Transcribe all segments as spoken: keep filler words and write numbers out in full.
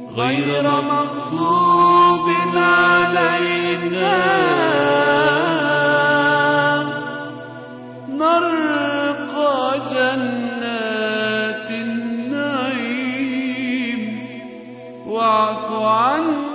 غير مغضوب علينا نرقى جنات النعيم واعف عنا.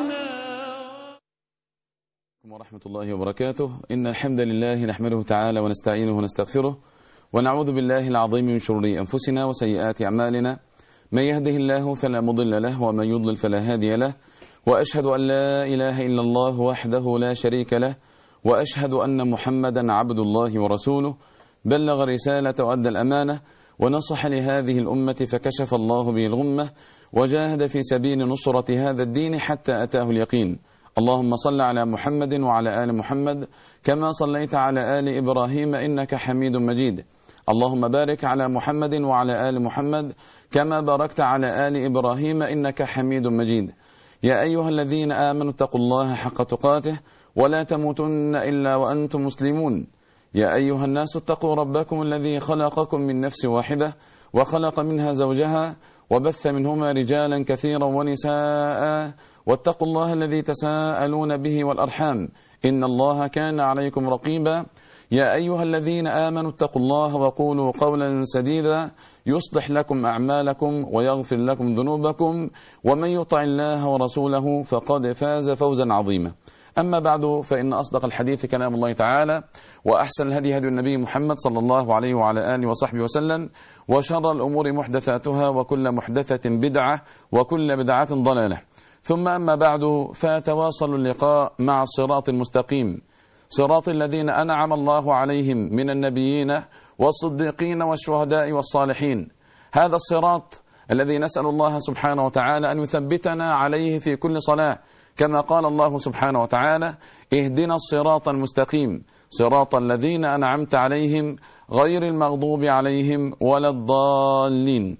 ورحمة الله وبركاته. إن الحمد لله نحمده تعالى ونستعينه ونستغفره ونعوذ بالله العظيم من شرور أنفسنا وسيئات أعمالنا. من يهده الله فلا مضل له ومن يضلل فلا هادي له، وأشهد أن لا إله إلا الله وحده لا شريك له، وأشهد أن محمدا عبد الله ورسوله، بلغ رسالة وأدى الأمانة ونصح لهذه الأمة فكشف الله به الغمة وجاهد في سبيل نصرة هذا الدين حتى أتاه اليقين. اللهم صل على محمد وعلى آل محمد كما صليت على آل إبراهيم إنك حميد مجيد. اللهم بارك على محمد وعلى آل محمد كما باركت على آل إبراهيم إنك حميد مجيد. يا أيها الذين آمنوا اتقوا الله حق تقاته ولا تموتن إلا وأنتم مسلمون. يا أيها الناس اتقوا ربكم الذي خلقكم من نفس واحدة وخلق منها زوجها وبث منهما رجالا كثيرا ونساء، واتقوا الله الذي تساءلون به والأرحام إن الله كان عليكم رقيبا. يا أيها الذين آمنوا اتقوا الله وقولوا قولا سديدا يصلح لكم أعمالكم ويغفر لكم ذنوبكم، ومن يطع الله ورسوله فقد فاز فوزا عظيما. أما بعد، فإن أصدق الحديث كلام الله تعالى، وأحسن الهدي هدي النبي محمد صلى الله عليه وعلى آله وصحبه وسلم، وشر الأمور محدثاتها وكل محدثة بدعة وكل بدعة ضلالة. ثم أما بعد، فتواصل اللقاء مع الصراط المستقيم، صراط الذين أنعم الله عليهم من النبيين والصديقين والشهداء والصالحين. هذا الصراط الذي نسأل الله سبحانه وتعالى أن يثبتنا عليه في كل صلاة، كما قال الله سبحانه وتعالى: اهدنا الصراط المستقيم صراط الذين أنعمت عليهم غير المغضوب عليهم ولا الضالين.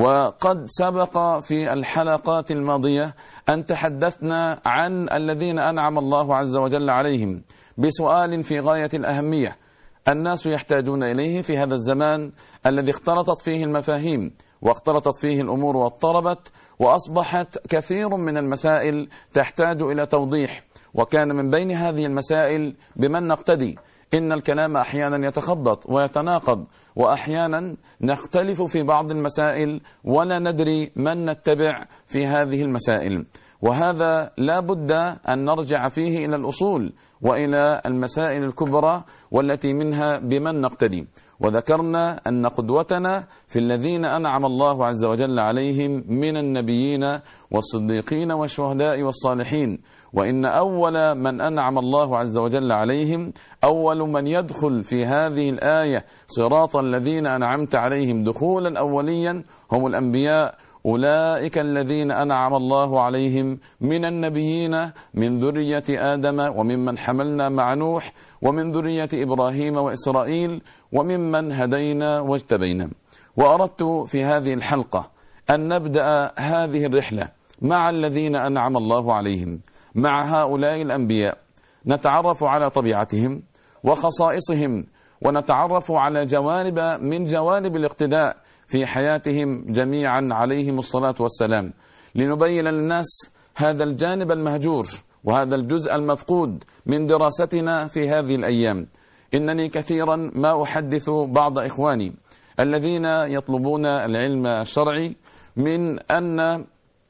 وقد سبق في الحلقات الماضية أن تحدثنا عن الذين أنعم الله عز وجل عليهم بسؤال في غاية الأهمية الناس يحتاجون إليه في هذا الزمان الذي اختلطت فيه المفاهيم واختلطت فيه الأمور واضطربت، وأصبحت كثير من المسائل تحتاج إلى توضيح. وكان من بين هذه المسائل بمن نقتدي. إن الكلام أحيانا يتخبط ويتناقض، وأحيانا نختلف في بعض المسائل ولا ندري من نتبع في هذه المسائل، وهذا لا بد أن نرجع فيه إلى الأصول وإلى المسائل الكبرى والتي منها بمن نقتدي. وذكرنا أن قدوتنا في الذين أنعم الله عز وجل عليهم من النبيين والصديقين والشهداء والصالحين، وإن أول من أنعم الله عز وجل عليهم، أول من يدخل في هذه الآية صراط الذين أنعمت عليهم دخولا أوليا هم الأنبياء. أولئك الذين أنعم الله عليهم من النبيين من ذرية آدم وممن حملنا مع نوح ومن ذرية إبراهيم وإسرائيل وممن هدينا واجتبينا. وأردت في هذه الحلقة أن نبدأ هذه الرحلة مع الذين أنعم الله عليهم، مع هؤلاء الأنبياء، نتعرف على طبيعتهم وخصائصهم، ونتعرف على جوانب من جوانب الاقتداء في حياتهم جميعا عليهم الصلاة والسلام، لنبين للناس هذا الجانب المهجور وهذا الجزء المفقود من دراستنا في هذه الأيام. إنني كثيرا ما أحدث بعض إخواني الذين يطلبون العلم الشرعي من أن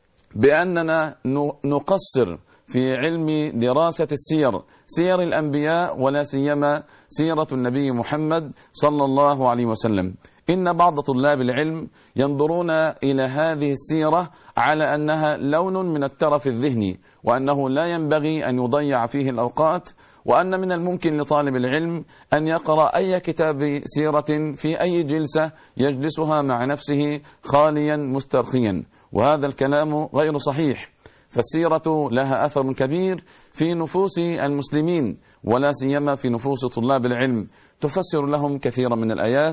بأننا نقصر في علم دراسة السير، سير الأنبياء، ولا سيما سيرة النبي محمد صلى الله عليه وسلم. إن بعض طلاب العلم ينظرون إلى هذه السيرة على أنها لون من الترف الذهني، وأنه لا ينبغي أن يضيع فيه الأوقات، وأن من الممكن لطالب العلم أن يقرأ أي كتاب سيرة في أي جلسة يجلسها مع نفسه خاليا مسترخيا، وهذا الكلام غير صحيح. فالسيرة لها أثر كبير في نفوس المسلمين، ولا سيما في نفوس طلاب العلم، تفسر لهم كثيرا من الآيات،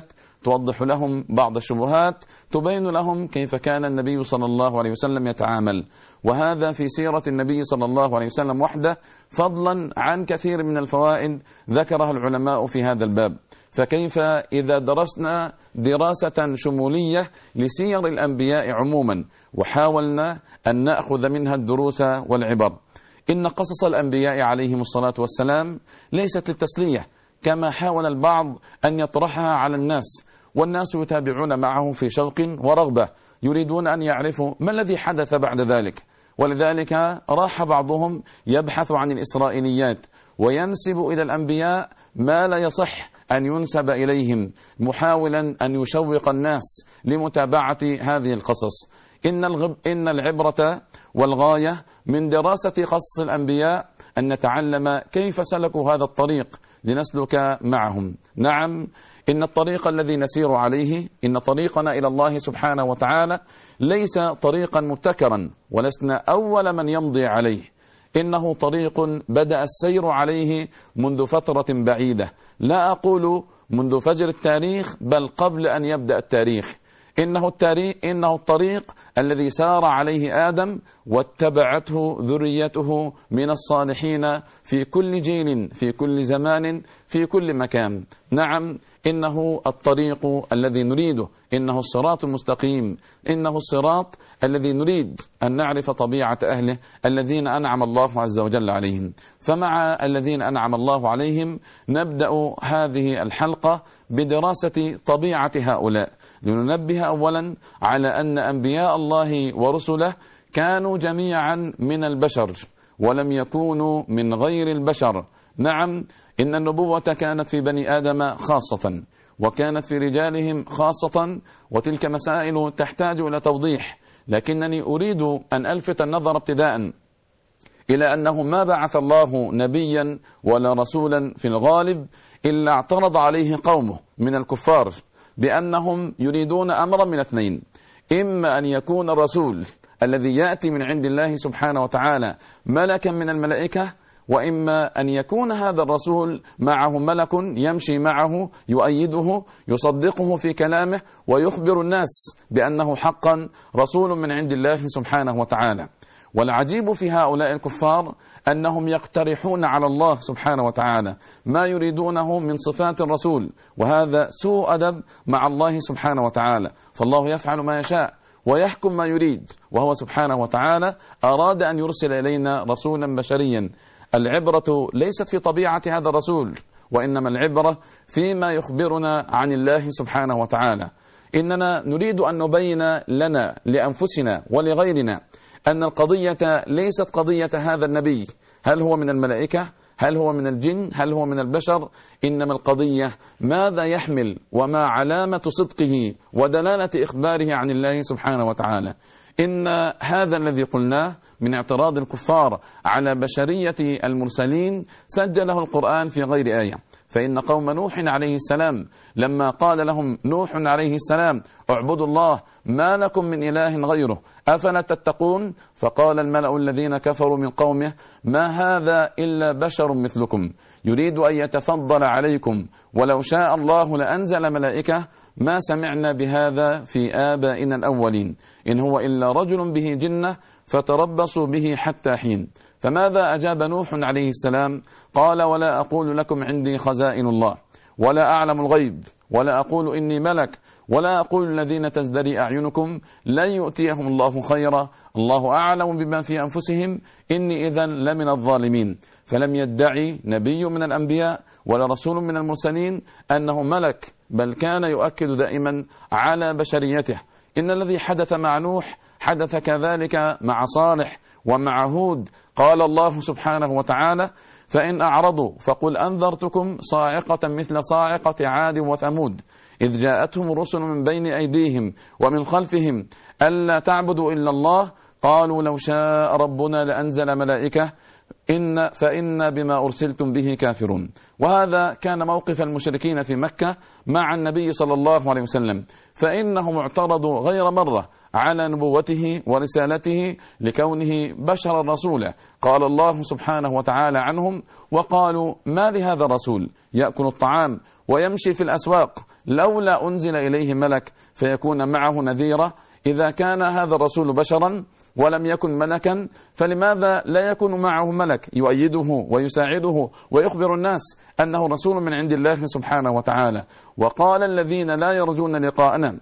توضح لهم بعض الشبهات، تبين لهم كيف كان النبي صلى الله عليه وسلم يتعامل. وهذا في سيرة النبي صلى الله عليه وسلم وحده، فضلا عن كثير من الفوائد ذكرها العلماء في هذا الباب. فكيف إذا درسنا دراسة شمولية لسير الأنبياء عموما وحاولنا أن نأخذ منها الدروس والعبر؟ إن قصص الأنبياء عليهم الصلاة والسلام ليست للتسلية كما حاول البعض أن يطرحها على الناس، والناس يتابعون معه في شوق ورغبة، يريدون أن يعرفوا ما الذي حدث بعد ذلك. ولذلك راح بعضهم يبحث عن الإسرائيليات وينسب إلى الأنبياء ما لا يصح أن ينسب إليهم، محاولا أن يشوق الناس لمتابعة هذه القصص. إن, الغب إن العبرة والغاية من دراسة قصص الأنبياء أن نتعلم كيف سلكوا هذا الطريق لنسلك معهم. نعم، إن الطريق الذي نسير عليه، إن طريقنا إلى الله سبحانه وتعالى ليس طريقا مبتكرا، ولسنا أول من يمضي عليه. إنه طريق بدأ السير عليه منذ فترة بعيدة، لا أقول منذ فجر التاريخ، بل قبل أن يبدأ التاريخ. إنه التاريخ إنه الطريق الذي سار عليه آدم واتبعته ذريته من الصالحين في كل جيل، في كل زمان، في كل مكان. نعم، إنه الطريق الذي نريده، إنه الصراط المستقيم، إنه الصراط الذي نريد أن نعرف طبيعة أهله الذين أنعم الله عز وجل عليهم. فمع الذين أنعم الله عليهم نبدأ هذه الحلقة بدراسة طبيعة هؤلاء، لننبه أولا على أن أنبياء الله ورسله كانوا جميعا من البشر ولم يكونوا من غير البشر. نعم، إن النبوة كانت في بني آدم خاصة، وكانت في رجالهم خاصة، وتلك مسائل تحتاج إلى توضيح. لكنني أريد أن ألفت النظر ابتداء إلى أنه ما بعث الله نبيا ولا رسولا في الغالب إلا اعترض عليه قومه من الكفار بأنهم يريدون أمرا من اثنين: إما أن يكون الرسول الذي يأتي من عند الله سبحانه وتعالى ملكا من الملائكة، وإما أن يكون هذا الرسول معه ملك يمشي معه يؤيده يصدقه في كلامه ويخبر الناس بأنه حقا رسول من عند الله سبحانه وتعالى. والعجيب في هؤلاء الكفار أنهم يقترحون على الله سبحانه وتعالى ما يريدونه من صفات الرسول، وهذا سوء أدب مع الله سبحانه وتعالى. فالله يفعل ما يشاء ويحكم ما يريد، وهو سبحانه وتعالى أراد أن يرسل إلينا رسولا بشريا. العبرة ليست في طبيعة هذا الرسول، وإنما العبرة فيما يخبرنا عن الله سبحانه وتعالى. إننا نريد أن نبين لنا لأنفسنا ولغيرنا أن القضية ليست قضية هذا النبي، هل هو من الملائكة، هل هو من الجن، هل هو من البشر، إنما القضية ماذا يحمل وما علامة صدقه ودلالة إخباره عن الله سبحانه وتعالى. إن هذا الذي قلناه من اعتراض الكفار على بشرية المرسلين سجله القرآن في غير آية. فإن قوم نوح عليه السلام لما قال لهم نوح عليه السلام: اعبدوا الله ما لكم من إله غيره أفلا تتقون، فقال الملأ الذين كفروا من قومه: ما هذا إلا بشر مثلكم يريد أن يتفضل عليكم ولو شاء الله لأنزل ملائكة ما سمعنا بهذا في آبائنا الأولين إن هو إلا رجل به جنة فتربصوا به حتى حين. فماذا أجاب نوح عليه السلام؟ قال: ولا أقول لكم عندي خزائن الله ولا أعلم الغيب ولا أقول إني ملك ولا أقول الذين تزدري أعينكم لن يؤتيهم الله خيرا الله أعلم بما في أنفسهم إني إذن لمن الظالمين. فلم يدعي نبي من الأنبياء ولا رسول من المرسلين أنه ملك، بل كان يؤكد دائما على بشريته. إن الذي حدث مع نوح حدث كذلك مع صالح ومع هود. قال الله سبحانه وتعالى: فإن أعرضوا فقل أنذرتكم صاعقة مثل صاعقة عاد وثمود إذ جاءتهم رسل من بين أيديهم ومن خلفهم ألا تعبدوا إلا الله قالوا لو شاء ربنا لأنزل ملائكة إن فإنا بما أرسلتم به كافرون. وهذا كان موقف المشركين في مكة مع النبي صلى الله عليه وسلم، فإنهم اعترضوا غير مرة على نبوته ورسالته لكونه بشرا رسولا. قال الله سبحانه وتعالى عنهم: وقالوا ما لهذا الرسول يأكل الطعام ويمشي في الأسواق لولا أنزل إليه ملك فيكون معه نذيرا. إذا كان هذا الرسول بشرا ولم يكن ملكا فلماذا لا يكون معه ملك يؤيده ويساعده ويخبر الناس أنه رسول من عند الله سبحانه وتعالى؟ وقال الذين لا يرجون لقاءنا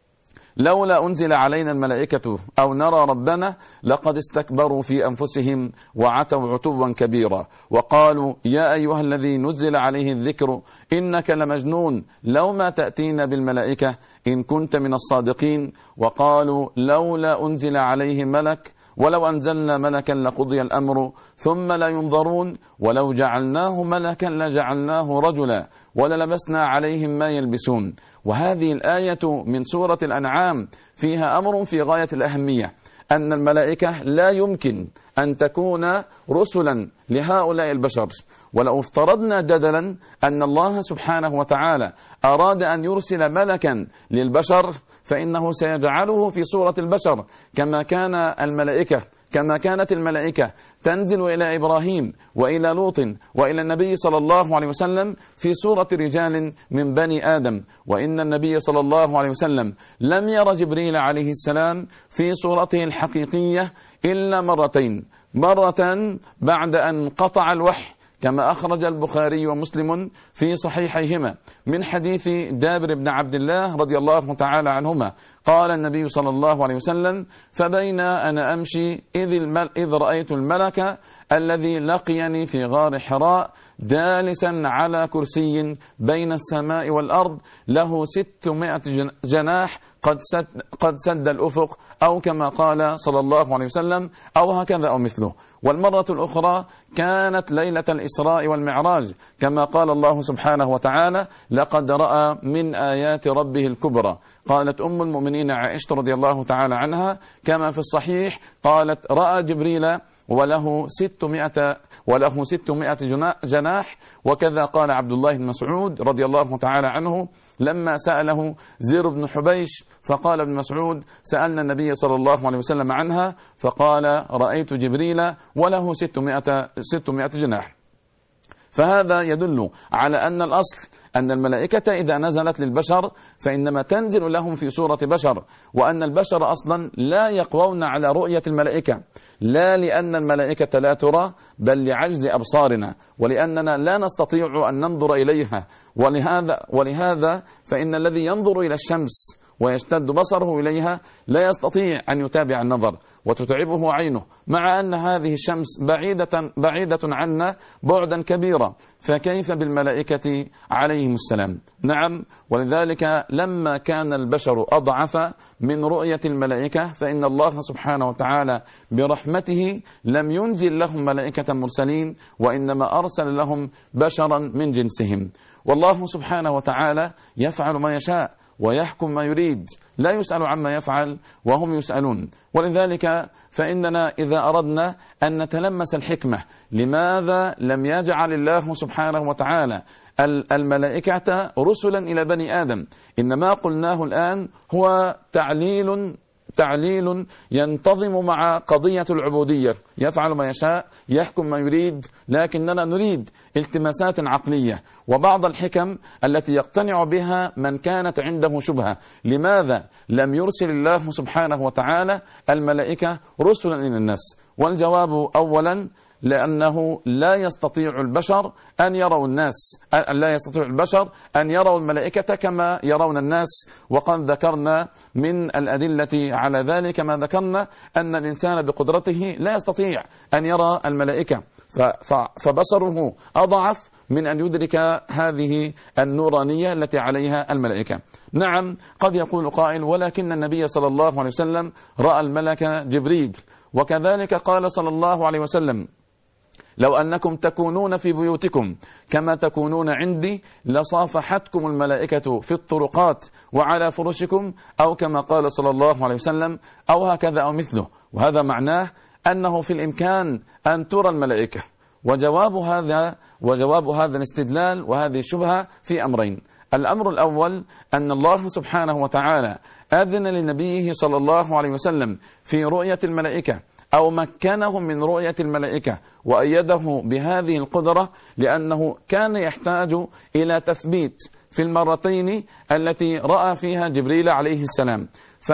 لولا أنزل علينا الملائكة أو نرى ربنا لقد استكبروا في أنفسهم وعتوا عتوا كبيرا. وقالوا يا أيها الذي نزل عليه الذكر إنك لمجنون لو ما تأتينا بالملائكة إن كنت من الصادقين. وقالوا لولا أنزل عليه ملك ولو أنزلنا ملكا لقضي الأمر ثم لا ينظرون ولو جعلناه ملكا لجعلناه رجلا وللبسنا عليهم ما يلبسون. وهذه الآية من سورة الأنعام فيها أمر في غاية الأهمية، أن الملائكة لا يمكن أن تكون رسلا لهؤلاء البشر. ولو افترضنا جدلا أن الله سبحانه وتعالى أراد أن يرسل ملكا للبشر فإنه سيجعله في صورة البشر كما كان الملائكة كما كانت الملائكة تنزل إلى إبراهيم وإلى لوط وإلى النبي صلى الله عليه وسلم في صورة رجال من بني آدم. وإن النبي صلى الله عليه وسلم لم ير جبريل عليه السلام في صورته الحقيقية إلا مرتين، مرة بعد أن قطع الوحي كما أخرج البخاري ومسلم في صحيحيهما من حديث جابر بن عبد الله رضي الله تعالى عنهما قال النبي صلى الله عليه وسلم: فبين أنا أمشي إذ, المل إذ رأيت الملك الذي لقيني في غار حراء جالسا على كرسي بين السماء والأرض له ستمائة جناح قد سد, قد سد الأفق، أو كما قال صلى الله عليه وسلم، أو هكذا أو مثله. والمرة الأخرى كانت ليلة الإسراء والمعراج كما قال الله سبحانه وتعالى: لقد رأى من آيات ربه الكبرى. قالت أم المؤمنين عائشة رضي الله تعالى عنها كما في الصحيح قالت: رأى جبريل وله ستمائة وله ستمائة جناح. وكذا قال عبد الله بن مسعود رضي الله تعالى عنه لما سأله زير بن حبيش فقال ابن مسعود: سألنا النبي صلى الله عليه وسلم عنها فقال: رأيت جبريل وله ستمائة ستمائة جناح. فهذا يدل على أن الأصل أن الملائكة إذا نزلت للبشر فإنما تنزل لهم في صورة بشر، وأن البشر أصلا لا يقوون على رؤية الملائكة، لا لأن الملائكة لا ترى بل لعجز أبصارنا ولأننا لا نستطيع أن ننظر إليها. ولهذا, ولهذا فإن الذي ينظر إلى الشمس ويشتد بصره إليها لا يستطيع أن يتابع النظر وتتعبه عينه، مع أن هذه الشمس بعيدة, بعيدة عنا بعدا كبيرا، فكيف بالملائكة عليهم السلام؟ نعم، ولذلك لما كان البشر أضعف من رؤية الملائكة فإن الله سبحانه وتعالى برحمته لم ينزل لهم ملائكة مرسلين، وإنما أرسل لهم بشرا من جنسهم. والله سبحانه وتعالى يفعل ما يشاء ويحكم ما يريد، لا يسأل عما يفعل وهم يسألون. ولذلك فإننا إذا أردنا أن نتلمس الحكمة لماذا لم يجعل الله سبحانه وتعالى الملائكة رسلا إلى بني آدم، إنما قلناه الآن هو تعليل تعليل ينتظم مع قضية العبودية، يفعل ما يشاء يحكم ما يريد، لكننا نريد التماسات عقلية وبعض الحكم التي يقتنع بها من كانت عنده شبهة. لماذا لم يرسل الله سبحانه وتعالى الملائكة رسلا إلى الناس؟ والجواب أولا لأنه لا يستطيع البشر أن يروا الناس لا يستطيع البشر أن يروا الملائكة كما يرون الناس. وقد ذكرنا من الأدلة على ذلك ما ذكرنا أن الإنسان بقدرته لا يستطيع أن يرى الملائكة، فبصره أضعف من أن يدرك هذه النورانية التي عليها الملائكة. نعم، قد يقول قائل: ولكن النبي صلى الله عليه وسلم رأى الملك جبريل. وكذلك قال صلى الله عليه وسلم: لو أنكم تكونون في بيوتكم كما تكونون عندي لصافحتكم الملائكة في الطرقات وعلى فرشكم، أو كما قال صلى الله عليه وسلم، أو هكذا أو مثله. وهذا معناه أنه في الإمكان أن ترى الملائكة. وجواب هذا وجواب هذا الاستدلال وهذه الشبهة في أمرين: الأمر الأول أن الله سبحانه وتعالى أذن لنبيه صلى الله عليه وسلم في رؤية الملائكة، أو مكنه من رؤية الملائكة وأيده بهذه القدرة، لأنه كان يحتاج إلى تثبيت في المرتين التي رأى فيها جبريل عليه السلام.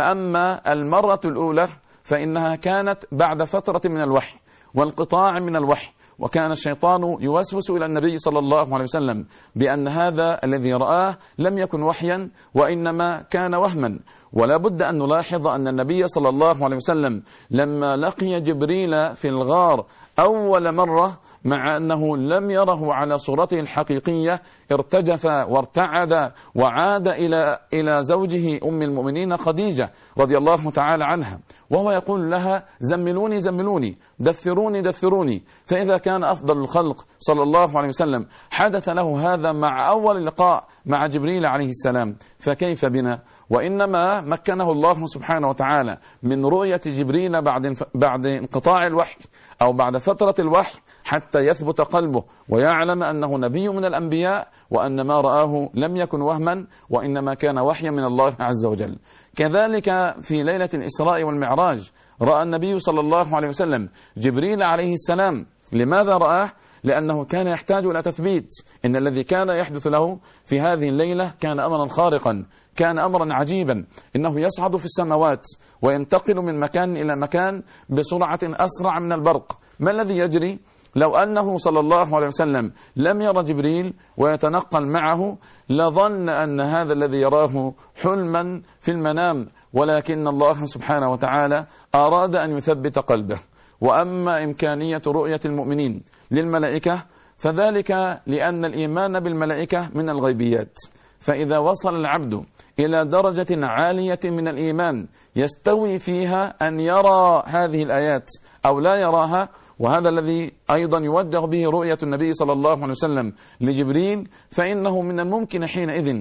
فأما المرة الأولى فإنها كانت بعد فترة من الوحي وانقطاع من الوحي، وكان الشيطان يوسوس إلى النبي صلى الله عليه وسلم بأن هذا الذي رآه لم يكن وحيا وإنما كان وهما. ولا بد أن نلاحظ أن النبي صلى الله عليه وسلم لما لقي جبريل في الغار أول مرة، مع أنه لم يره على صورته الحقيقية، ارتجف وارتعد وعاد إلى إلى زوجه أم المؤمنين خديجة رضي الله تعالى عنها، وهو يقول لها: زملوني زملوني، دثروني دثروني. فإذا كان أفضل الخلق صلى الله عليه وسلم حدث له هذا مع أول لقاء مع جبريل عليه السلام، فكيف بنا؟ وإنما مكنه الله سبحانه وتعالى من رؤية جبريل بعد بعد انقطاع الوحي أو بعد فترة الوحي، حتى يثبت قلبه ويعلم أنه نبي من الأنبياء، وأن ما رآه لم يكن وهما وإنما كان وحيا من الله عز وجل. كذلك في ليلة الإسراء والمعراج رأى النبي صلى الله عليه وسلم جبريل عليه السلام. لماذا رآه؟ لأنه كان يحتاج إلى تثبيت. إن الذي كان يحدث له في هذه الليلة كان أمرا خارقا، كان أمرا عجيبا، إنه يصعد في السماوات وينتقل من مكان إلى مكان بسرعة أسرع من البرق. ما الذي يجري؟ لو أنه صلى الله عليه وسلم لم يرى جبريل ويتنقل معه لظن أن هذا الذي يراه حلما في المنام، ولكن الله سبحانه وتعالى أراد أن يثبت قلبه. وأما إمكانية رؤية المؤمنين للملائكة فذلك لأن الإيمان بالملائكة من الغيبيات، فإذا وصل العبد إلى درجة عالية من الإيمان يستوي فيها أن يرى هذه الآيات أو لا يراها، وهذا الذي أيضا يوجه به رؤية النبي صلى الله عليه وسلم لجبريل، فإنه من الممكن حينئذ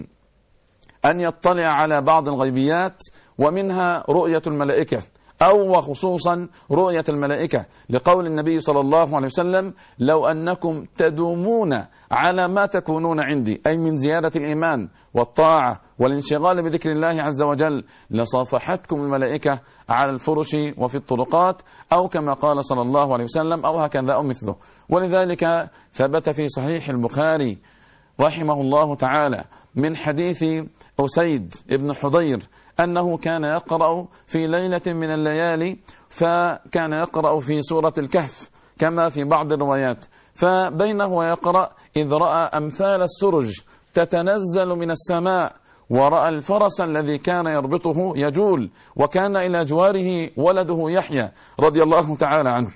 أن يطلع على بعض الغيبيات، ومنها رؤية الملائكة، أو وخصوصا رؤية الملائكة، لقول النبي صلى الله عليه وسلم: لو أنكم تدومون على ما تكونون عندي، أي من زيادة الإيمان والطاعة والانشغال بذكر الله عز وجل، لصافحتكم الملائكة على الفرش وفي الطرقات، أو كما قال صلى الله عليه وسلم، أو هكذا أو مثله. ولذلك ثبت في صحيح البخاري رحمه الله تعالى من حديث أسيد بن حضير أنه كان يقرأ في ليلة من الليالي، فكان يقرأ في سورة الكهف كما في بعض الروايات، فبينه ويقرأ إذ رأى أمثال السرج تتنزل من السماء، ورأى الفرس الذي كان يربطه يجول، وكان إلى جواره ولده يحيى رضي الله تعالى عنه.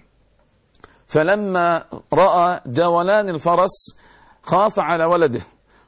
فلما رأى جولان الفرس خاف على ولده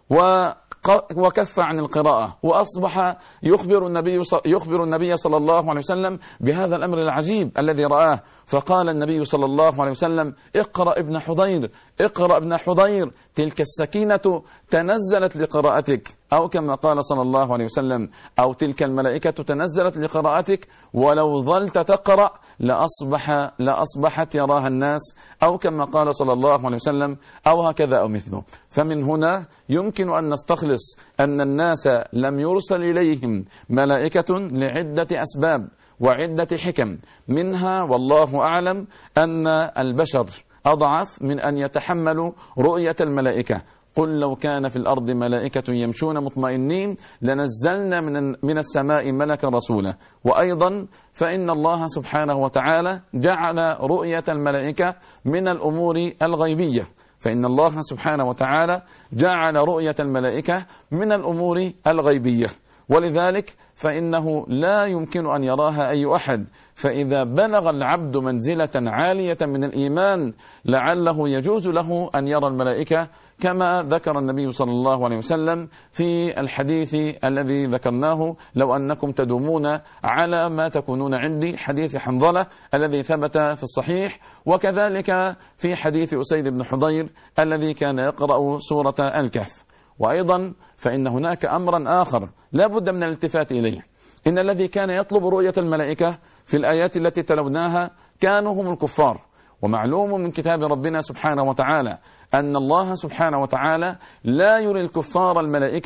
وكف عن القراءة، وأصبح يخبر النبي يخبر النبي صلى الله عليه وسلم بهذا الأمر العجيب الذي رآه. فقال النبي صلى الله عليه وسلم: اقرأ ابن حضير، اقرأ ابن حضير، تلك السكينة تنزلت لقراءتك، أو كما قال صلى الله عليه وسلم: أو تلك الملائكة تنزلت لقراءتك، ولو ظلت تقرأ لأصبح لأصبحت يراها الناس، أو كما قال صلى الله عليه وسلم، أو هكذا أو مثله. فمن هنا يمكن أن نستخلص أن الناس لم يرسل إليهم ملائكة لعدة أسباب وعدة حكم، منها والله أعلم أن البشر أضعف من أن يتحملوا رؤية الملائكة. قل لو كان في الأرض ملائكة يمشون مطمئنين لنزلنا من من السماء ملكا رسولا. وأيضا فإن الله سبحانه وتعالى جعل رؤية الملائكة من الأمور الغيبية، فإن الله سبحانه وتعالى جعل رؤية الملائكة من الأمور الغيبية، ولذلك فإنه لا يمكن أن يراها أي أحد. فإذا بلغ العبد منزلة عالية من الإيمان لعله يجوز له أن يرى الملائكة، كما ذكر النبي صلى الله عليه وسلم في الحديث الذي ذكرناه: لو أنكم تدومون على ما تكونون عندي، حديث حنظلة الذي ثبت في الصحيح، وكذلك في حديث أسيد بن حضير الذي كان يقرأ سورة الكهف. وأيضا فإن هناك أمرا آخر لا بد من الالتفات إليه، إن الذي كان يطلب رؤية الملائكة في الآيات التي تلوناها كانوا هم الكفار. ومعلوم من كتاب ربنا سبحانه وتعالى أن الله سبحانه وتعالى لا يري الكفار الملائكة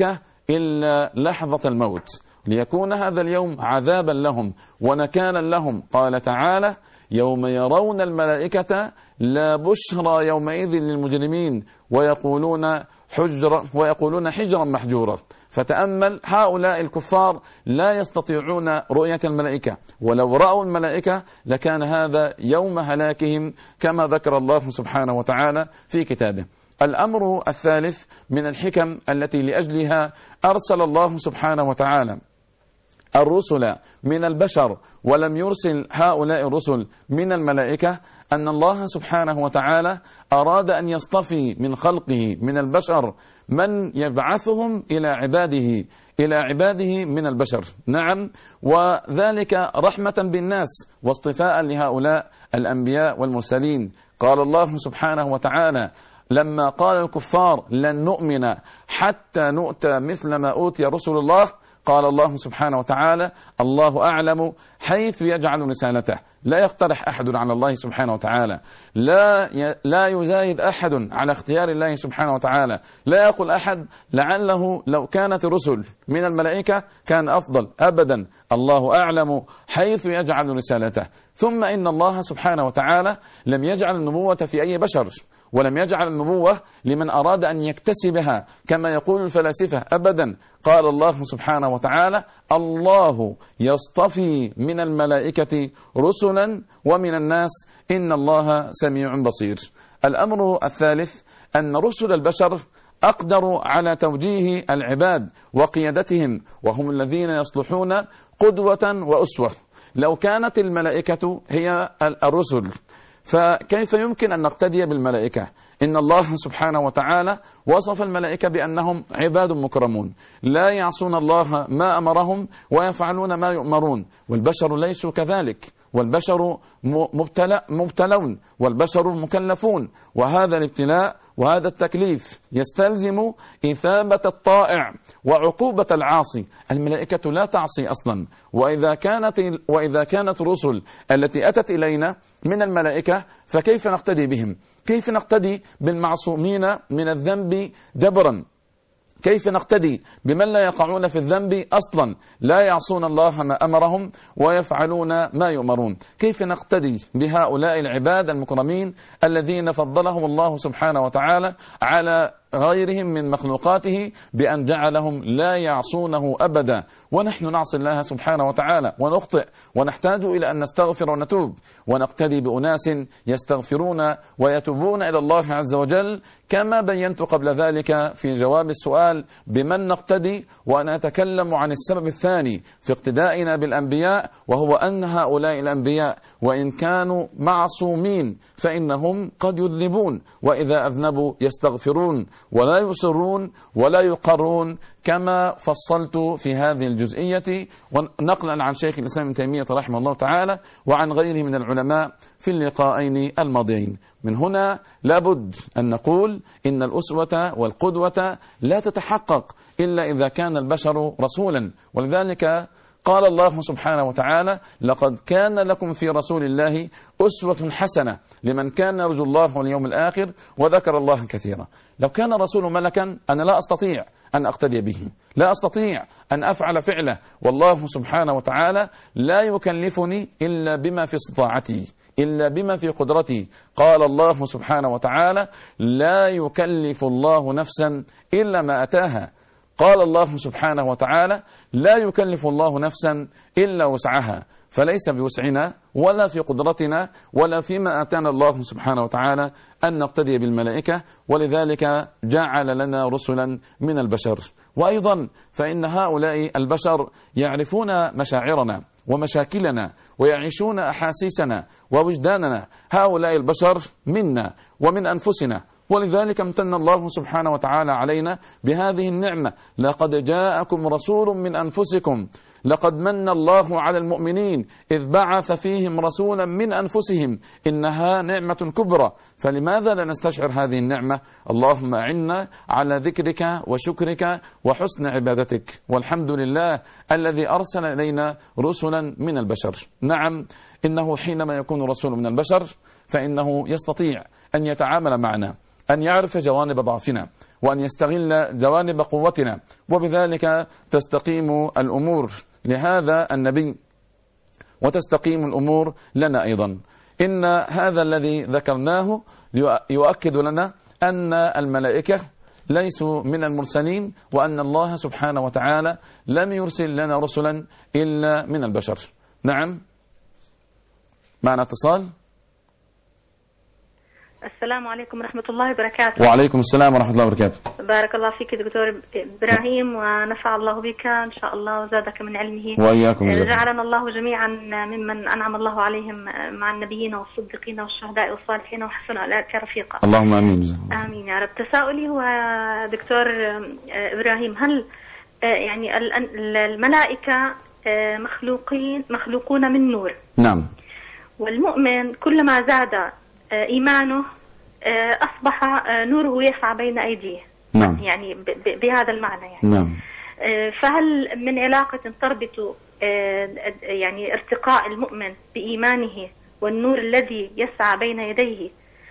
إلا لحظة الموت، ليكون هذا اليوم عذابا لهم ونكالا لهم. قال تعالى: يوم يرون الملائكة لا بشرى يومئذ للمجرمين ويقولون حجرا ويقولون حجرا محجورا. فتأمل، هؤلاء الكفار لا يستطيعون رؤية الملائكة، ولو رأوا الملائكة لكان هذا يوم هلاكهم كما ذكر الله سبحانه وتعالى في كتابه. الأمر الثالث من الحكم التي لأجلها أرسل الله سبحانه وتعالى الرسل من البشر ولم يرسل هؤلاء الرسل من الملائكة، أن الله سبحانه وتعالى أراد أن يصطفي من خلقه من البشر من يبعثهم إلى عباده إلى عباده من البشر. نعم، وذلك رحمة بالناس واصطفاء لهؤلاء الأنبياء والمرسلين. قال الله سبحانه وتعالى لما قال الكفار لن نؤمن حتى نؤتى مثل ما أوتي رسل الله، قال الله سبحانه وتعالى: الله أعلم حيث يجعل رسالته. لا يقترح أحد على الله سبحانه وتعالى، لا لا يزايد أحد على اختيار الله سبحانه وتعالى، لا يقول أحد لعله لو كانت الرسل من الملائكة كان أفضل، أبدا، الله أعلم حيث يجعل رسالته. ثم إن الله سبحانه وتعالى لم يجعل النبوة في أي بشر، ولم يجعل النبوة لمن أراد أن يكتسبها كما يقول الفلاسفة، أبدا. قال الله سبحانه وتعالى: الله يصطفي من الملائكة رسلا ومن الناس إن الله سميع بصير. الأمر الثالث أن رسل البشر أقدروا على توجيه العباد وقيادتهم، وهم الذين يصلحون قدوة وأسوة. لو كانت الملائكة هي الرسل فكيف يمكن أن نقتدي بالملائكة؟ إن الله سبحانه وتعالى وصف الملائكة بأنهم عباد مكرمون لا يعصون الله ما أمرهم ويفعلون ما يؤمرون، والبشر ليسوا كذلك، والبشر مبتلى مبتلون، والبشر مكلفون، وهذا الابتلاء وهذا التكليف يستلزم إثابة الطائع وعقوبة العاصي. الملائكة لا تعصي أصلا، وإذا كانت وإذا كانت الرسل التي أتت إلينا من الملائكة فكيف نقتدي بهم؟ كيف نقتدي بالمعصومين من الذنب جبرا؟ كيف نقتدي بمن لا يقعون في الذنب أصلا، لا يعصون الله ما أمرهم ويفعلون ما يؤمرون؟ كيف نقتدي بهؤلاء العباد المكرمين الذين فضلهم الله سبحانه وتعالى على غيرهم من مخلوقاته بأن جعلهم لا يعصونه أبدا، ونحن نعصي الله سبحانه وتعالى ونخطئ ونحتاج إلى أن نستغفر ونتوب، ونقتدي بأناس يستغفرون ويتوبون إلى الله عز وجل كما بينت قبل ذلك في جواب السؤال بمن نقتدي. وأنا أتكلم عن السبب الثاني في اقتدائنا بالأنبياء، وهو أن هؤلاء الأنبياء وإن كانوا معصومين فإنهم قد يذنبون، وإذا أذنبوا يستغفرون ولا يصرون ولا يقرون كما فصلت في هذه الجزئية، ونقلا عن شيخ الإسلام ابن تيمية رحمه الله تعالى وعن غيره من العلماء في اللقاءين الماضيين. من هنا لابد أن نقول إن الأسوة والقدوة لا تتحقق إلا إذا كان البشر رسولا، ولذلك قال الله سبحانه وتعالى: لقد كان لكم في رسول الله أسوة حسنة لمن كان يرجو الله واليوم الآخر وذكر الله كثيرا. لو كان الرسول ملكا أنا لا أستطيع أن أقتدي به، لا أستطيع أن أفعل فعله، والله سبحانه وتعالى لا يكلفني إلا بما في استطاعتي، إلا بما في قدرتي. قال الله سبحانه وتعالى: لا يكلف الله نفسا إلا ما أتاها. قال الله سبحانه وتعالى: لا يكلف الله نفسا إلا وسعها. فليس بوسعنا ولا في قدرتنا ولا فيما آتانا الله سبحانه وتعالى أن نقتدي بالملائكة، ولذلك جعل لنا رسلا من البشر. وأيضا فإن هؤلاء البشر يعرفون مشاعرنا ومشاكلنا ويعيشون أحاسيسنا ووجداننا. هؤلاء البشر منا ومن أنفسنا، ولذلك امتن الله سبحانه وتعالى علينا بهذه النعمة: لقد جاءكم رسول من أنفسكم، لقد من الله على المؤمنين إذ بعث فيهم رسولا من أنفسهم. إنها نعمة كبرى، فلماذا لا نستشعر هذه النعمة؟ اللهم أعنا على ذكرك وشكرك وحسن عبادتك، والحمد لله الذي أرسل إلينا رسلا من البشر. نعم، إنه حينما يكون رسول من البشر فإنه يستطيع أن يتعامل معنا، أن يعرف جوانب ضعفنا، وأن يستغل جوانب قوتنا، وبذلك تستقيم الأمور لهذا النبي وتستقيم الأمور لنا أيضا. إن هذا الذي ذكرناه يؤكد لنا أن الملائكة ليسوا من المرسلين، وأن الله سبحانه وتعالى لم يرسل لنا رسلا إلا من البشر. نعم، معنا اتصال. السلام عليكم ورحمة الله وبركاته. وعليكم السلام ورحمة الله وبركاته. بارك الله فيك دكتور إبراهيم، ونفع الله بك إن شاء الله وزادك من علمه. وإياكم. جعلنا الله جميعا ممن أنعم الله عليهم مع النبيين والصديقين والشهداء والصالحين وحسن أولئك رفيقا. اللهم آمين. آمين يا رب. تساؤلي هو دكتور إبراهيم، هل يعني الملائكة مخلوقين مخلوقون من نور؟ نعم. والمؤمن كلما زاد إيمانه أصبح نوره يسعى بين أيديه. نعم. يعني بهذا المعنى يعني. نعم. فهل من علاقة تربط يعني ارتقاء المؤمن بإيمانه والنور الذي يسعى بين يديه،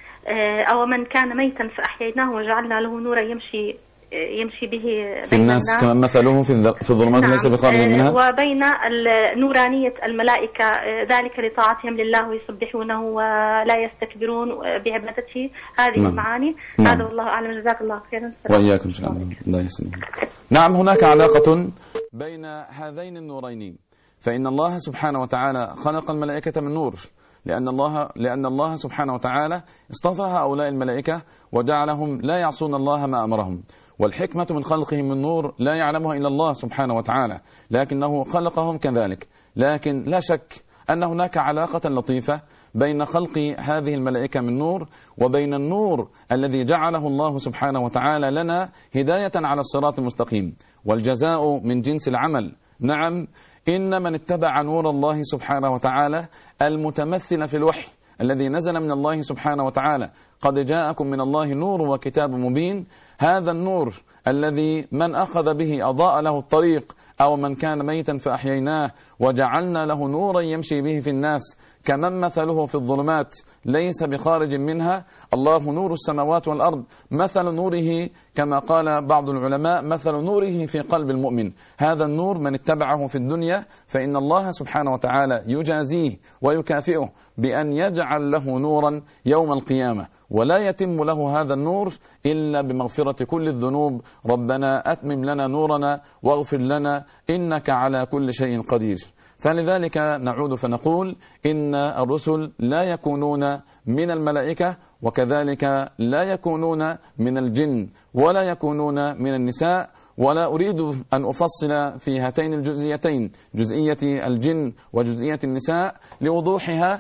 أو من كان ميتا فأحييناه وجعلنا له نورا يمشي يمشي به في الناس كما مثله في الظلمات ليس بخارج منها، وبين نورانية الملائكة ذلك لطاعتهم لله ويسبحونه ولا يستكبرون بعبادته. هذه نعم. المعاني. نعم. هذا والله أعلم. جزاك الله خيرا. وإياكم إن شاء الله. الله يسلمك. نعم، هناك علاقة بين هذين النورين، فإن الله سبحانه وتعالى خلق الملائكة من نور، لأن الله لأن الله سبحانه وتعالى اصطفى هؤلاء الملائكة وجعلهم لا يعصون الله ما أمرهم. والحكمة من خلقهم من نور لا يعلمها إلا الله سبحانه وتعالى، لكنه خلقهم كذلك. لكن لا شك أن هناك علاقة لطيفة بين خلق هذه الملائكة من نور وبين النور الذي جعله الله سبحانه وتعالى لنا هداية على الصراط المستقيم، والجزاء من جنس العمل. نعم، إن من اتبع نور الله سبحانه وتعالى المتمثل في الوحي الذي نزل من الله سبحانه وتعالى، قد جاءكم من الله نور وكتاب مبين، هذا النور الذي من أخذ به أضاء له الطريق، أو من كان ميتا فأحييناه وجعلنا له نورا يمشي به في الناس كمن مثله في الظلمات ليس بخارج منها. الله نور السماوات والأرض، مثل نوره كما قال بعض العلماء مثل نوره في قلب المؤمن. هذا النور من اتبعه في الدنيا فإن الله سبحانه وتعالى يجازيه ويكافئه بأن يجعل له نورا يوم القيامة، ولا يتم له هذا النور إلا بمغفرة كل الذنوب. ربنا أتمم لنا نورنا واغفر لنا إنك على كل شيء قدير. فلذلك نعود فنقول إن الرسل لا يكونون من الملائكة، وكذلك لا يكونون من الجن، ولا يكونون من النساء. ولا أريد أن أفصل في هاتين الجزئيتين، جزئية الجن وجزئية النساء، لوضوحها،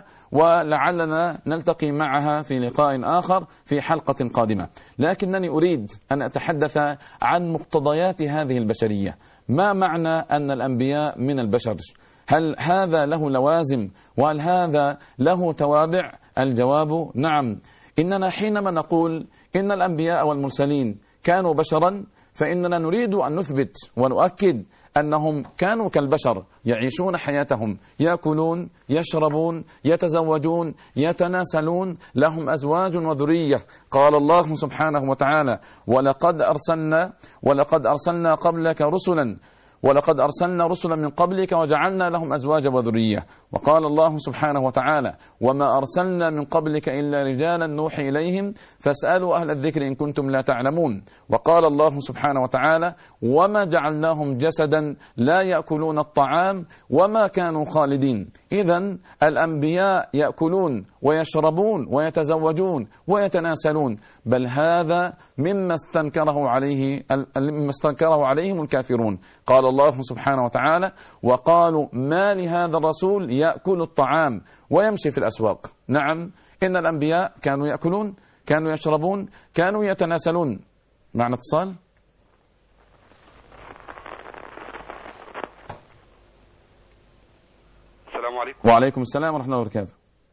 ولعلنا نلتقي معها في لقاء آخر في حلقة قادمة. لكنني أريد أن أتحدث عن مقتضيات هذه البشرية. ما معنى أن الأنبياء من البشر؟ هل هذا له لوازم؟ وهل هذا له توابع؟ الجواب نعم. إننا حينما نقول إن الأنبياء والمرسلين كانوا بشرا، فإننا نريد أن نثبت ونؤكد أنهم كانوا كالبشر، يعيشون حياتهم، يأكلون، يشربون، يتزوجون، يتناسلون، لهم أزواج وذرية. قال الله سبحانه وتعالى: ولقد أرسلنا ولقد أرسلنا قبلك رسلا ولقد أرسلنا رسلا من قبلك وجعلنا لهم أزواجا وذرية. وقال الله سبحانه وتعالى: وما أرسلنا من قبلك إلا رجالا نوحي إليهم فاسألوا أهل الذكر إن كنتم لا تعلمون. وقال الله سبحانه وتعالى: وما جعلناهم جسدا لا يأكلون الطعام وما كانوا خالدين. إذن الأنبياء يأكلون ويشربون ويتزوجون ويتناسلون، بل هذا مما استنكره عليه مما استنكره عليهم الكافرون. قال الله سبحانه وتعالى: وقالوا ما لهذا الرسول يأكل الطعام ويمشي في الأسواق. نعم، إن الأنبياء كانوا يأكلون، كانوا يشربون، كانوا يتناسلون. معنا اتصال. السلام عليكم. وعليكم السلام ورحمة الله وبركاته.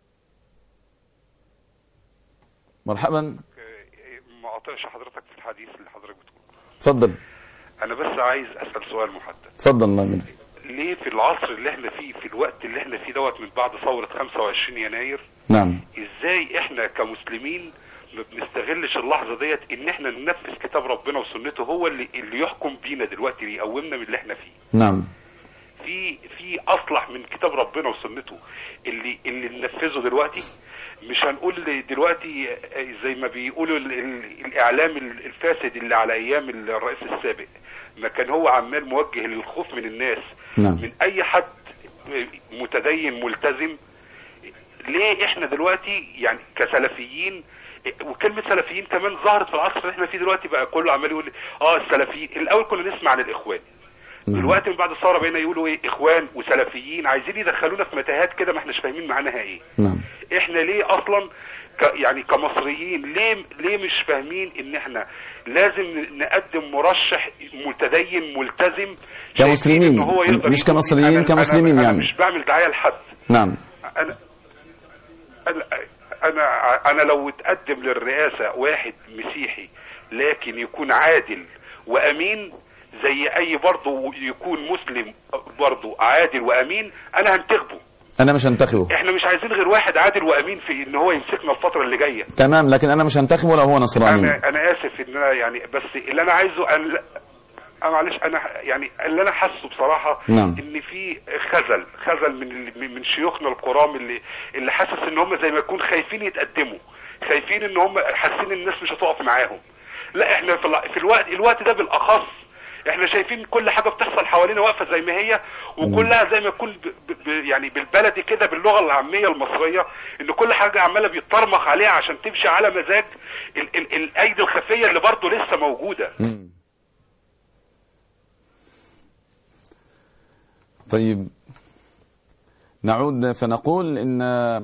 مرحبا. ما قاطعش حضرتك في الحديث اللي حضرتك بتقوله. تفضل. انا بس عايز اسال سؤال محدد. تفضل. الله يمنك. ليه في العصر اللي احنا فيه، في الوقت اللي احنا فيه دوت من بعد ثورة خمسة وعشرين يناير، نعم، ازاي احنا كمسلمين ما بنستغلش اللحظه ديت ان احنا ننفذ كتاب ربنا وسنته، هو اللي اللي يحكم بينا دلوقتي، يقومنا من اللي احنا فيه. نعم. في في اصلح من كتاب ربنا وسنته اللي اللي ننفذه دلوقتي. مش هنقول دلوقتي زي ما بيقولوا ال ال الاعلام الفاسد اللي على ايام الرئيس السابق، ما كان هو عمال موجه للخوف من الناس. نعم. من اي حد متدين ملتزم. ليه احنا دلوقتي يعني كسلفيين، وكلمه سلفيين كمان ظهرت في العصر اللي احنا فيه دلوقتي، بقى كله عمال يقول اه السلفيين. الاول كنا نسمع عن الاخوان، دلوقتي من بعد الثوره بقينا يقولوا ايه اخوان وسلفيين، عايزين يدخلونا في متاهات كده ما احناش فاهمين معناها ايه. نعم. احنا ليه اصلا ك يعني كمصريين ليه ليه مش فاهمين ان احنا لازم نقدم مرشح متدين ملتزم كمسلمين، إن هو يقدر مش كمصريين، أنا كمسلمين أنا يعني. أنا مش بعمل دعايه لحد. نعم. انا انا انا انا لو اتقدم للرئاسه واحد مسيحي لكن يكون عادل وامين زي اي برضه يكون مسلم برضه عادل وامين، انا هنتخبه. انا مش هنتخبه. احنا مش عايزين غير واحد عادل وامين في ان هو يمسكنا الفتره اللي جايه. تمام، لكن انا مش هنتخبه لو هو نصراني. انا انا اسف ان انا يعني، بس اللي انا عايزه انا انا معلش انا يعني اللي انا حاسه بصراحه نعم. ان في خزل خزل من من شيوخنا الكرام اللي اللي حاسس ان هم زي ما يكون خايفين يتقدموا، خايفين ان هم حاسين الناس مش هتقف معاهم. لا احنا في الوقت الوقت ده بالاخص احنا شايفين كل حاجه بتحصل حوالينا واقفه زي ما هي، وكلها زي ما يكون يعني بالبلدي كده باللغه العاميه المصريه، ان كل حاجه عماله بيتطرمخ عليها عشان تمشي على مزاج ال ال الايدي الخفيه اللي برضه لسه موجوده. مم. طيب نعود فنقول ان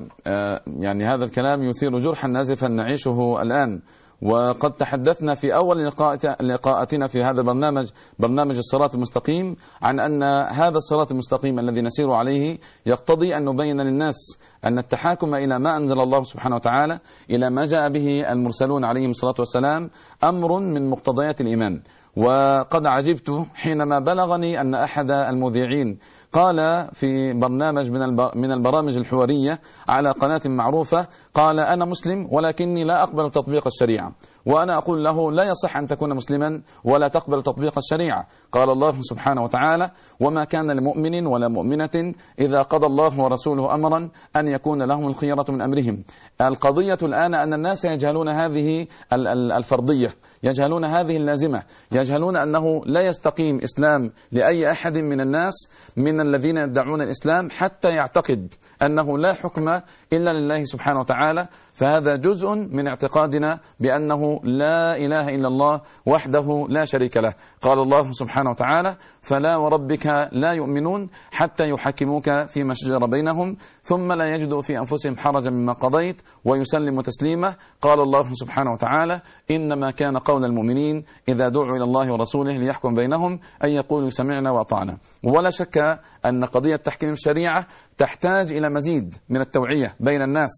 يعني هذا الكلام يثير جرحا نازفا نعيشه الان. وقد تحدثنا في أول لقاءاتنا في هذا البرنامج، برنامج الصراط المستقيم، عن أن هذا الصراط المستقيم الذي نسير عليه يقتضي أن نبين للناس أن التحاكم إلى ما أنزل الله سبحانه وتعالى، إلى ما جاء به المرسلون عليهم الصلاة والسلام، أمر من مقتضيات الإيمان. وقد عجبت حينما بلغني أن أحد المذيعين قال في برنامج من البرامج الحوارية على قناة معروفة، قال أنا مسلم ولكني لا أقبل تطبيق الشريعة. وأنا أقول له لا يصح أن تكون مسلما ولا تقبل تطبيق الشريعة. قال الله سبحانه وتعالى وما كان لمؤمن ولا مؤمنة إذا قضى الله ورسوله أمرا أن يكون لهم الخيرة من أمرهم. القضية الآن أن الناس يجهلون هذه الفرضية، يجهلون هذه اللازمة، يجهلون أنه لا يستقيم إسلام لأي أحد من الناس من الذين يدعون الإسلام حتى يعتقد أنه لا حكم إلا لله سبحانه وتعالى. فهذا جزء من اعتقادنا بأنه لا إله إلا الله وحده لا شريك له. قال الله سبحانه وتعالى فلا وربك لا يؤمنون حتى يحكموك فيما شجر بينهم ثم لا يجدوا في أنفسهم حرجا مما قضيت ويسلموا تسليما. قال الله سبحانه وتعالى إنما كان قول المؤمنين إذا دعوا إلى الله ورسوله ليحكم بينهم أن يقولوا سمعنا وأطعنا. ولا شك أن قضية تحكيم الشريعة تحتاج إلى مزيد من التوعية بين الناس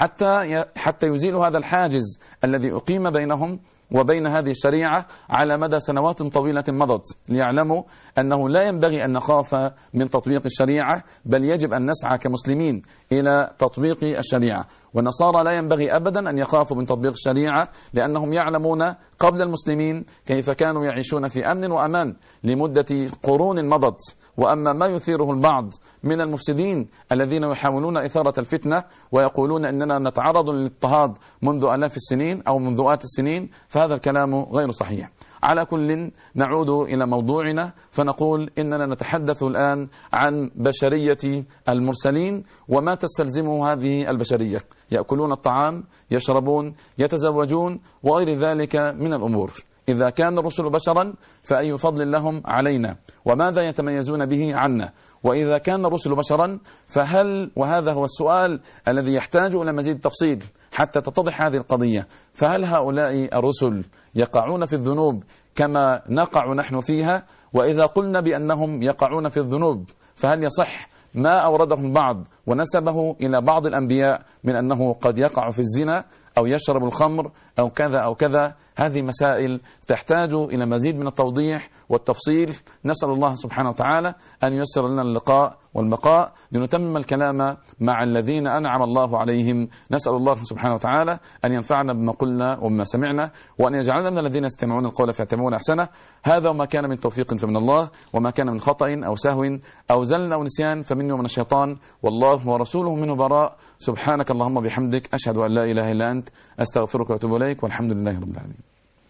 حتى حتى يزيلوا هذا الحاجز الذي أقيم بينهم وبين هذه الشريعة على مدى سنوات طويلة مضت، ليعلموا أنه لا ينبغي أن نخاف من تطبيق الشريعة، بل يجب أن نسعى كمسلمين إلى تطبيق الشريعة. والنصارى لا ينبغي أبدا أن يخافوا من تطبيق الشريعة، لأنهم يعلمون قبل المسلمين كيف كانوا يعيشون في أمن وأمان لمدة قرون مضت. وأما ما يثيره البعض من المفسدين الذين يحاولون إثارة الفتنة ويقولون أننا نتعرض للاضطهاد منذ آلاف السنين أو منذ آت السنين، فهذا الكلام غير صحيح. على كل نعود إلى موضوعنا فنقول إننا نتحدث الآن عن بشرية المرسلين وما تستلزمه هذه البشرية. يأكلون الطعام، يشربون، يتزوجون وغير ذلك من الأمور. إذا كان الرسل بشرا فأي فضل لهم علينا وماذا يتميزون به عنا؟ وإذا كان الرسل بشرا فهل، وهذا هو السؤال الذي يحتاج إلى مزيد تفصيل حتى تتضح هذه القضية، فهل هؤلاء الرسل يقعون في الذنوب كما نقع نحن فيها؟ وإذا قلنا بأنهم يقعون في الذنوب فهل يصح ما أوردهم بعض ونسبه إلى بعض الأنبياء من أنه قد يقع في الزنا أو يشرب الخمر أو كذا أو كذا. هذه مسائل تحتاج إلى مزيد من التوضيح والتفصيل. نسأل الله سبحانه وتعالى أن ييسر لنا اللقاء والبقاء لنتمم الكلام مع الذين أنعم الله عليهم. نسأل الله سبحانه وتعالى أن ينفعنا بما قلنا وبما سمعنا، وأن يجعلنا من الذين يستمعون القول فيتبعون أحسنه. هذا وما كان من توفيق فمن الله، وما كان من خطأ أو سهو أو زل أو نسيان فمني ومن الشيطان، والله ورسوله منه براء. سبحانك اللهم وبحمدك، أشهد أن لا إله إلا أنت، أستغفرك وأتوب إليك، والحمد لله رب العالمين.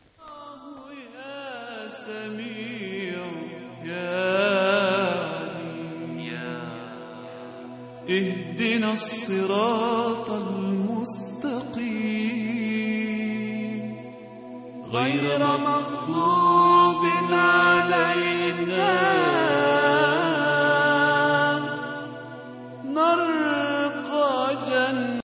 يا سميع يا عليم، اهدنا الصراط المستقيم غير مغضوب علينا